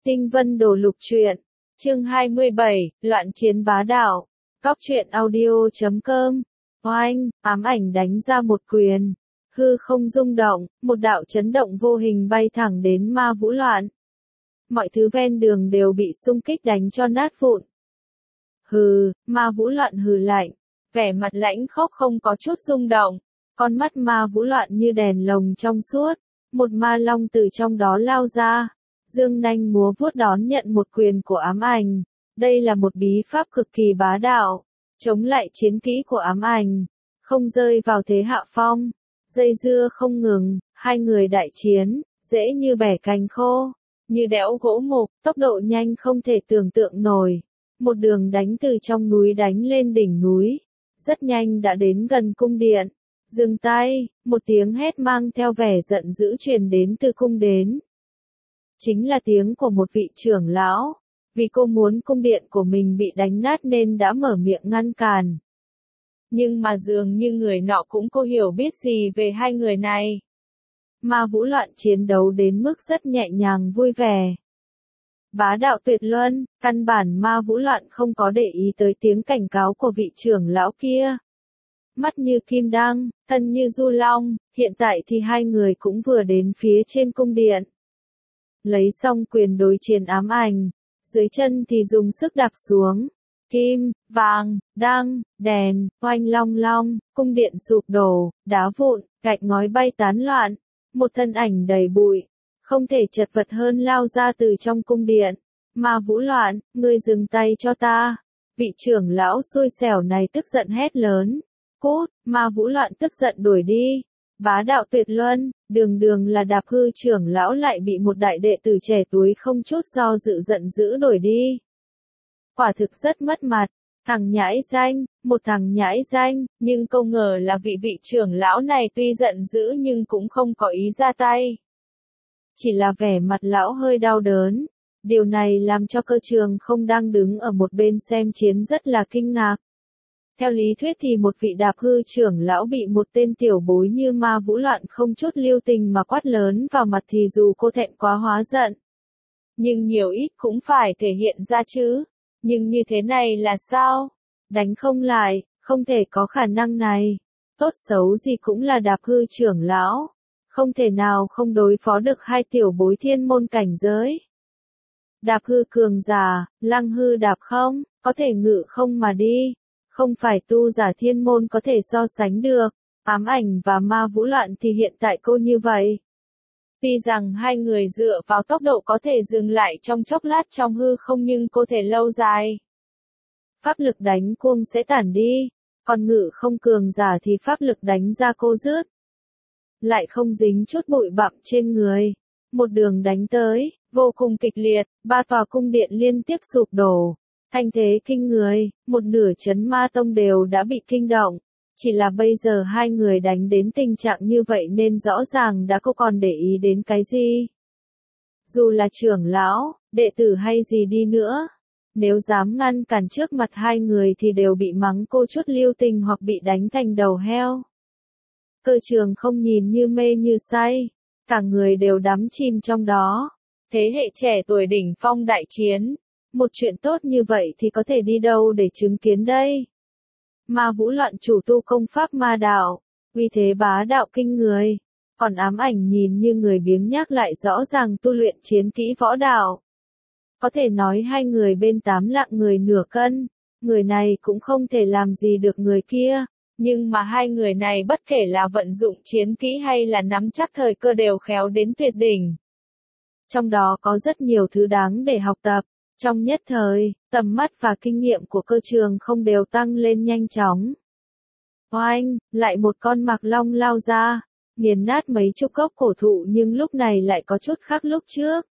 Tinh Vân Đồ Lục Truyện, chương 27, Loạn Chiến Bá Đạo, Góc truyện audio.com. Oanh, ám ảnh đánh ra một quyền, hư không rung động, một đạo chấn động vô hình bay thẳng đến Ma Vũ Loạn. Mọi thứ ven đường đều bị xung kích đánh cho nát vụn. Hừ, Ma Vũ Loạn hừ lạnh, vẻ mặt lãnh khốc không có chút rung động, con mắt Ma Vũ Loạn như đèn lồng trong suốt, một ma long từ trong đó lao ra, dương nanh múa vuốt đón nhận một quyền của ám ảnh. Đây là một bí pháp cực kỳ bá đạo, chống lại chiến kỹ của ám ảnh, không rơi vào thế hạ phong, dây dưa không ngừng, hai người đại chiến, dễ như bẻ cành khô, như đẽo gỗ mục, tốc độ nhanh không thể tưởng tượng nổi. Một đường đánh từ trong núi đánh lên đỉnh núi, rất nhanh đã đến gần cung điện. Dừng tay, một tiếng hét mang theo vẻ giận dữ truyền đến từ cung đến. Chính là tiếng của một vị trưởng lão, vì cô muốn cung điện của mình bị đánh nát nên đã mở miệng ngăn cản. Nhưng mà dường như người nọ cũng có hiểu biết gì về hai người này. Ma Vũ Loạn chiến đấu đến mức rất nhẹ nhàng vui vẻ. Bá đạo tuyệt luân, căn bản Ma Vũ Loạn không có để ý tới tiếng cảnh cáo của vị trưởng lão kia. Mắt như kim đăng, thân như du long, hiện tại thì hai người cũng vừa đến phía trên cung điện. Lấy xong quyền đối chiến ám ảnh, dưới chân thì dùng sức đạp xuống. Kim, vàng, đăng, đèn, oanh long long, cung điện sụp đổ, đá vụn, gạch ngói bay tán loạn. Một thân ảnh đầy bụi, không thể chật vật hơn lao ra từ trong cung điện. Ma Vũ Loạn, ngươi dừng tay cho ta. Vị trưởng lão xui xẻo này tức giận hét lớn. Cút, Ma Vũ Loạn tức giận đuổi đi. Bá đạo tuyệt luân, đường đường là đạp hư trưởng lão lại bị một đại đệ tử trẻ tuổi không chút do dự giận dữ đuổi đi. Quả thực rất mất mặt, thằng nhãi danh, một thằng nhãi danh, nhưng không ngờ là vị trưởng lão này tuy giận dữ nhưng cũng không có ý ra tay. Chỉ là vẻ mặt lão hơi đau đớn, điều này làm cho Cơ Trường không đang đứng ở một bên xem chiến rất là kinh ngạc. Theo lý thuyết thì một vị đạp hư trưởng lão bị một tên tiểu bối như Ma Vũ Loạn không chút lưu tình mà quát lớn vào mặt thì dù cô thẹn quá hóa giận, nhưng nhiều ít cũng phải thể hiện ra chứ. Nhưng như thế này là sao? Đánh không lại, không thể có khả năng này. Tốt xấu gì cũng là đạp hư trưởng lão, không thể nào không đối phó được hai tiểu bối thiên môn cảnh giới. Đạp hư cường giả, lăng hư đạp không, có thể ngự không mà đi. Không phải tu giả thiên môn có thể so sánh được. Ám ảnh và Ma Vũ Loạn thì hiện tại cô như vậy. Tuy rằng hai người dựa vào tốc độ có thể dừng lại trong chốc lát trong hư không nhưng cô thể lâu dài. Pháp lực đánh cuông sẽ tản đi, còn ngự không cường giả thì pháp lực đánh ra cô rớt. Lại không dính chút bụi bặm trên người. Một đường đánh tới, vô cùng kịch liệt, ba tòa cung điện liên tiếp sụp đổ. Thanh thế kinh người, một nửa chấn ma tông đều đã bị kinh động. Chỉ là bây giờ hai người đánh đến tình trạng như vậy nên rõ ràng đã không còn để ý đến cái gì. Dù là trưởng lão, đệ tử hay gì đi nữa, nếu dám ngăn cản trước mặt hai người thì đều bị mắng cô chút lưu tình hoặc bị đánh thành đầu heo. Cơ Trường không nhìn như mê như say, cả người đều đắm chìm trong đó. Thế hệ trẻ tuổi đỉnh phong đại chiến, một chuyện tốt như vậy thì có thể đi đâu để chứng kiến đây? Ma Vũ Loạn chủ tu công pháp ma đạo, uy thế bá đạo kinh người, còn ám ảnh nhìn như người biếng nhác lại rõ ràng tu luyện chiến kỹ võ đạo. Có thể nói hai người bên tám lạng người nửa cân, người này cũng không thể làm gì được người kia, nhưng mà hai người này bất kể là vận dụng chiến kỹ hay là nắm chắc thời cơ đều khéo đến tuyệt đỉnh. Trong đó có rất nhiều thứ đáng để học tập. Trong nhất thời, tầm mắt và kinh nghiệm của Cơ Trường không đều tăng lên nhanh chóng. Oanh, lại một con mạc long lao ra, nghiền nát mấy chục gốc cổ thụ nhưng lúc này lại có chút khác lúc trước.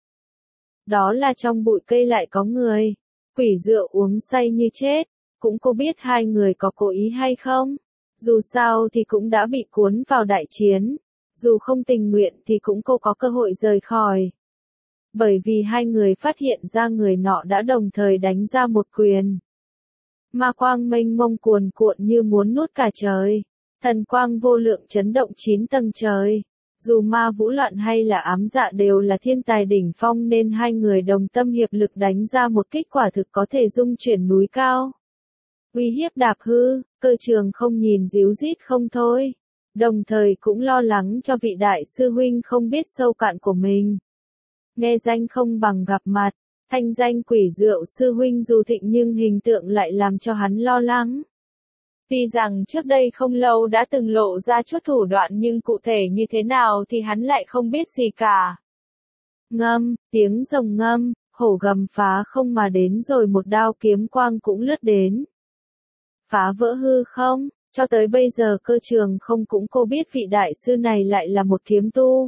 Đó là trong bụi cây lại có người, quỷ rượu uống say như chết, cũng cô biết hai người có cố ý hay không. Dù sao thì cũng đã bị cuốn vào đại chiến, dù không tình nguyện thì cũng cô có cơ hội rời khỏi. Bởi vì hai người phát hiện ra người nọ đã đồng thời đánh ra một quyền. Ma quang mênh mông cuồn cuộn như muốn nuốt cả trời. Thần quang vô lượng chấn động 9 tầng trời. Dù Ma Vũ Loạn hay là Ám Dạ đều là thiên tài đỉnh phong nên hai người đồng tâm hiệp lực đánh ra một kích quả thực có thể dung chuyển núi cao. Uy hiếp đạp hư, Cơ Trường không nhìn díu dít không thôi. Đồng thời cũng lo lắng cho vị đại sư huynh không biết sâu cạn của mình. Nghe danh không bằng gặp mặt, thanh danh Quỷ Rượu sư huynh dù thịnh nhưng hình tượng lại làm cho hắn lo lắng. Tuy rằng trước đây không lâu đã từng lộ ra chút thủ đoạn nhưng cụ thể như thế nào thì hắn lại không biết gì cả. Ngâm, tiếng rồng ngâm, hổ gầm phá không mà đến rồi một đao kiếm quang cũng lướt đến. Phá vỡ hư không, cho tới bây giờ Cơ Trường không cũng cô biết vị đại sư này lại là một kiếm tu.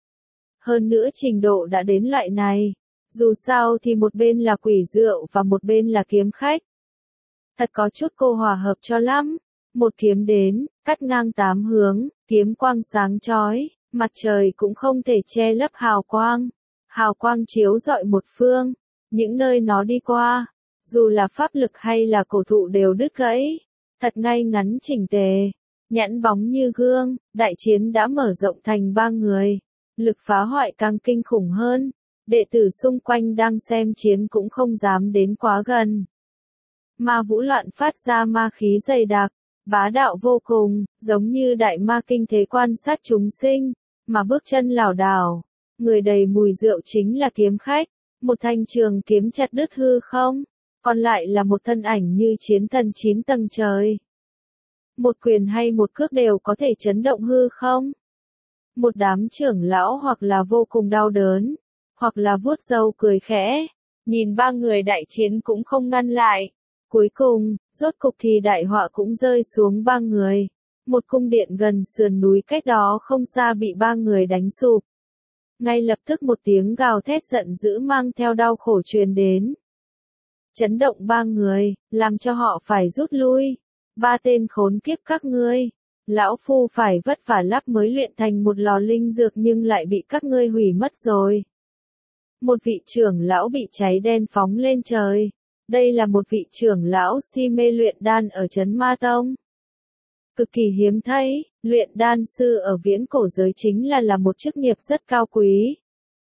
Hơn nữa trình độ đã đến loại này, dù sao thì một bên là Quỷ Rượu và một bên là kiếm khách. Thật có chút cô hòa hợp cho lắm. Một kiếm đến, cắt ngang tám hướng, kiếm quang sáng chói, mặt trời cũng không thể che lấp hào quang. Hào quang chiếu rọi một phương, những nơi nó đi qua, dù là pháp lực hay là cổ thụ đều đứt gãy, thật ngay ngắn chỉnh tề, nhẵn bóng như gương. Đại chiến đã mở rộng thành 3 người, lực phá hoại càng kinh khủng hơn, đệ tử xung quanh đang xem chiến cũng không dám đến quá gần. Ma Vũ Loạn phát ra ma khí dày đặc, bá đạo vô cùng, giống như đại ma kinh thế quan sát chúng sinh, mà bước chân lảo đảo, người đầy mùi rượu chính là kiếm khách, một thanh trường kiếm chặt đứt hư không, còn lại là một thân ảnh như chiến thần 9 tầng trời. Một quyền hay một cước đều có thể chấn động hư không. Một đám trưởng lão hoặc là vô cùng đau đớn, hoặc là vuốt râu cười khẽ, nhìn 3 người đại chiến cũng không ngăn lại. Cuối cùng, rốt cục thì đại họa cũng rơi xuống 3 người. Một cung điện gần sườn núi cách đó không xa bị 3 người đánh sụp. Ngay lập tức một tiếng gào thét giận dữ mang theo đau khổ truyền đến. Chấn động 3 người, làm cho họ phải rút lui. 3 tên khốn kiếp các ngươi. Lão phu phải vất vả lắp mới luyện thành một lò linh dược nhưng lại bị các ngươi hủy mất rồi. Một vị trưởng lão bị cháy đen phóng lên trời. Đây là một vị trưởng lão si mê luyện đan ở Trấn Ma Tông. Cực kỳ hiếm thấy, luyện đan sư ở viễn cổ giới chính là một chức nghiệp rất cao quý.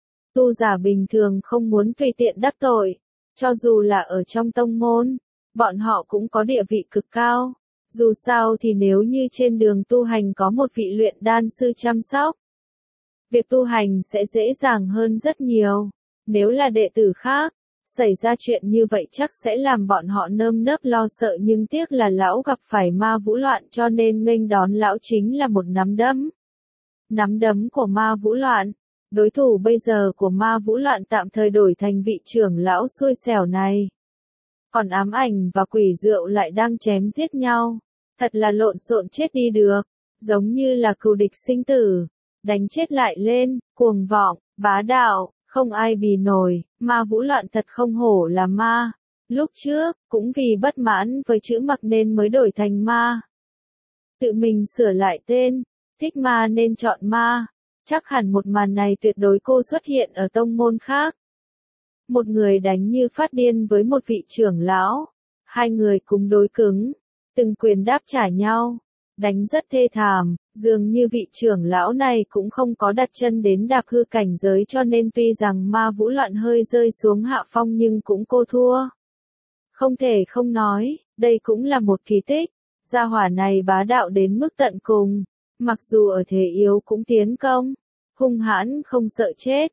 Tu giả bình thường không muốn tùy tiện đắc tội, cho dù là ở trong tông môn, bọn họ cũng có địa vị cực cao. Dù sao thì nếu như trên đường tu hành có một vị luyện đan sư chăm sóc, việc tu hành sẽ dễ dàng hơn rất nhiều. Nếu là đệ tử khác, xảy ra chuyện như vậy chắc sẽ làm bọn họ nơm nớp lo sợ nhưng tiếc là lão gặp phải Ma Vũ Loạn cho nên nghênh đón lão chính là một nắm đấm. Nắm đấm của Ma Vũ Loạn. Đối thủ bây giờ của Ma Vũ Loạn tạm thời đổi thành vị trưởng lão xui xẻo này. Còn Ám Ảnh và Quỷ Rượu lại đang chém giết nhau. Thật là lộn xộn chết đi được. Giống như là cừu địch sinh tử. Đánh chết lại lên, cuồng vọng, bá đạo. Không ai bì nổi, Ma Vũ Loạn thật không hổ là ma. Lúc trước, cũng vì bất mãn với chữ Mặc nên mới đổi thành ma. Tự mình sửa lại tên, thích ma nên chọn ma. Chắc hẳn một màn này tuyệt đối cô xuất hiện ở tông môn khác. Một người đánh như phát điên với một vị trưởng lão. Hai người cùng đối cứng, từng quyền đáp trả nhau. Đánh rất thê thảm, dường như vị trưởng lão này cũng không có đặt chân đến đạp hư cảnh giới cho nên tuy rằng Ma Vũ Loạn hơi rơi xuống hạ phong nhưng cũng cô thua. Không thể không nói, đây cũng là một kỳ tích, gia hỏa này bá đạo đến mức tận cùng, mặc dù ở thế yếu cũng tiến công, hung hãn không sợ chết,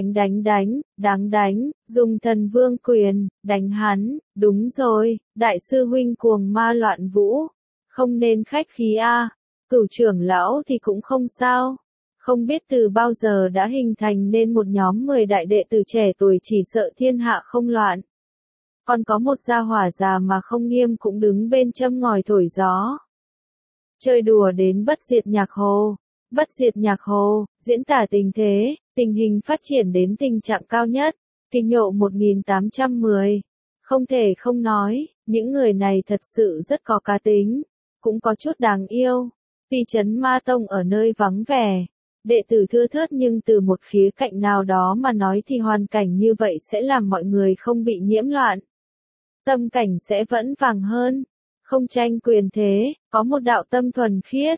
đáng đánh, dùng thần vương quyền, đánh hắn, đúng rồi, đại sư huynh cuồng ma loạn vũ. Không nên khách khí a. Cửu trưởng lão thì cũng không sao. Không biết từ bao giờ đã hình thành nên một nhóm 10 đại đệ tử trẻ tuổi chỉ sợ thiên hạ không loạn. Còn có một gia hỏa già mà không nghiêm cũng đứng bên châm ngòi thổi gió. Chơi đùa đến bất diệt nhạc hồ. Bất diệt nhạc hồ, diễn tả tình thế, tình hình phát triển đến tình trạng cao nhất. Kinh nhộ 1810. Không thể không nói, những người này thật sự rất có cá tính. Cũng có chút đáng yêu. Tuy Trấn Ma Tông ở nơi vắng vẻ, đệ tử thưa thớt nhưng từ một khía cạnh nào đó mà nói thì hoàn cảnh như vậy sẽ làm mọi người không bị nhiễm loạn. Tâm cảnh sẽ vẫn vàng hơn. Không tranh quyền thế, có một đạo tâm thuần khiết,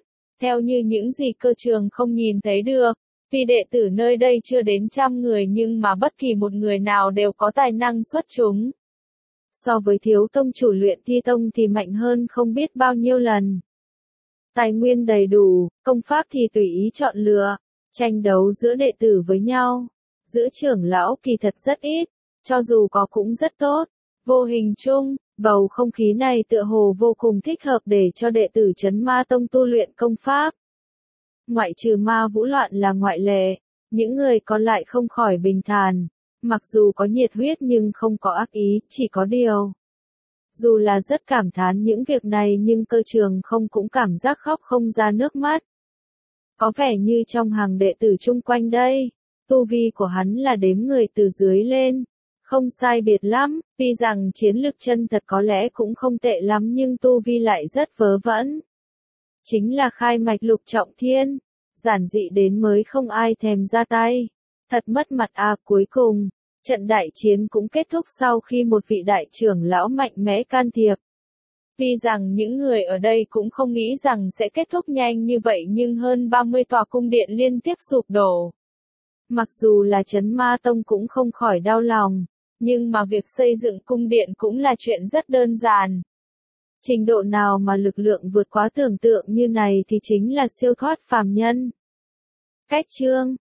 theo như những gì cơ trường không nhìn thấy được. Tuy đệ tử nơi đây chưa đến 100 người nhưng mà bất kỳ một người nào đều có tài năng xuất chúng. So với thiếu tông chủ luyện thi tông thì mạnh hơn không biết bao nhiêu lần. Tài nguyên đầy đủ, công pháp thì tùy ý chọn lựa, tranh đấu giữa đệ tử với nhau. Giữa trưởng lão kỳ thật rất ít, cho dù có cũng rất tốt. Vô hình chung, bầu không khí này tựa hồ vô cùng thích hợp để cho đệ tử Trấn Ma Tông tu luyện công pháp. Ngoại trừ Ma Vũ Loạn là ngoại lệ, những người còn lại không khỏi bình thản. Mặc dù có nhiệt huyết nhưng không có ác ý, chỉ có điều. Dù là rất cảm thán những việc này nhưng cơ trường không cũng cảm giác khóc không ra nước mắt. Có vẻ như trong hàng đệ tử chung quanh đây, tu vi của hắn là đếm người từ dưới lên. Không sai biệt lắm, tuy rằng chiến lực chân thật có lẽ cũng không tệ lắm nhưng tu vi lại rất vớ vẩn. Chính là khai mạch lục trọng thiên, giản dị đến mới không ai thèm ra tay. Thật mất mặt à, cuối cùng, trận đại chiến cũng kết thúc sau khi một vị đại trưởng lão mạnh mẽ can thiệp. Tuy rằng những người ở đây cũng không nghĩ rằng sẽ kết thúc nhanh như vậy nhưng hơn 30 tòa cung điện liên tiếp sụp đổ. Mặc dù là Trấn Ma Tông cũng không khỏi đau lòng, nhưng mà việc xây dựng cung điện cũng là chuyện rất đơn giản. Trình độ nào mà lực lượng vượt quá tưởng tượng như này thì chính là siêu thoát phàm nhân. Cách chương